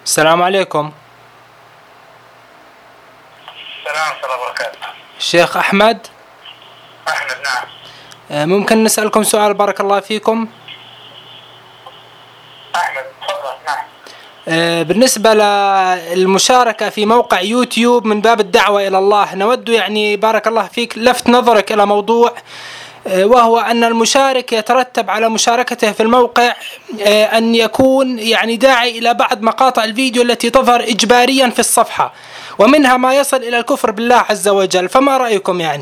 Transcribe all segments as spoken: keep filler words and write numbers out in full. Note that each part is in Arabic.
السلام عليكم. السلام ورحمة الله وبركاته. الشيخ أحمد. أحمد نعم. آه، ممكن نسألكم سؤال بارك الله فيكم؟ أحمد تفضل. نعم. آه، بالنسبة للمشاركة في موقع يوتيوب من باب الدعوة إلى الله، نود يعني بارك الله فيك لفت نظرك إلى موضوع، آه، وهو أن المشارك يترتب على مشاركته في الموقع آه، أن يكون يعني داعي إلى بعض مقاطع الفيديو التي تظهر إجباريا في الصفحة، ومنها ما يصل إلى الكفر بالله عز وجل، فما رأيكم يعني؟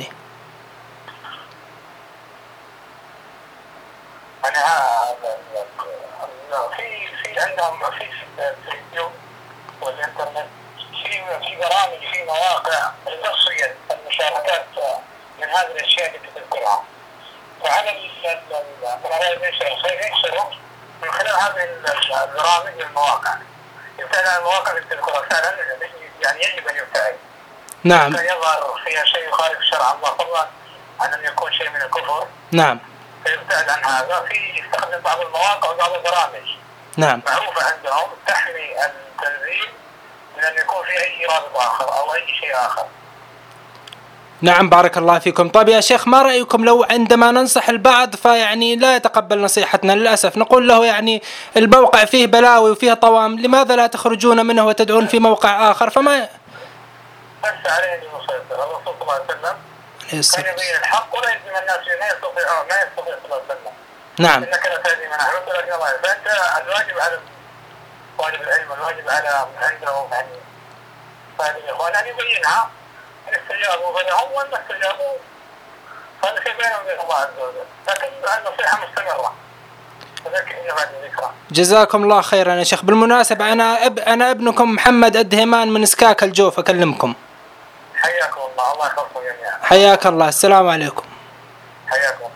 أنا في في عندهم في الفيديو والإنترنت في في برامج في مواقع لتصفية المشاركات من هذه الأشياء التي تذكرها، فعلى القنوات ينشروا من خلال هذه البرامج والمواقع. يبتعد عن المواقع التي تذكرها فعلا، يعني يجب أن يبتعد. نعم. كان يظهر فيها شيء خارج شرع الله فضلا عن أن يكون شيء من الكفر. نعم. فيبتعد عن هذا. في يستخدم بعض المواقع وبعض البرامج نعم. معروفة عندهم تحمي التنزيل من أن يكون في أي رابط آخر أو أي شيء آخر. نعم بارك الله فيكم. طيب يا شيخ، ما رأيكم لو عندما ننصح البعض فيعني لا يتقبل نصيحتنا للأسف، نقول له يعني الموقع فيه بلاوي وفيه طوام، لماذا لا تخرجون منه وتدعون في موقع آخر؟ فما بس عليه أن يسيطر. الرسول صلى الله عليه وسلم كان يبين الحق ولا يلزم الناس ما يستطيعون ما يستطيع صلى الله عليه وسلم. نعم. إنك لا تهدي من أحببت ولكن الله يهدي. فأنت الواجب على طالب العلم، الواجب على من عنده يعني طالب الإخوان أن يبينها. إن استجابوا فلهم وإن ما استجابوا فهذا شيء بينهم وبين الله عز وجل، لكن النصيحة مستمرة. فذكر إن بعد الذكرى. جزاكم الله خيرا يا شيخ. بالمناسبة أنا أب أنا ابنكم محمد الدهمان من سكاك الجوف أكلمكم. حياكم الله. الله يحفظكم جميعا. حياك الله. السلام عليكم. حياكم.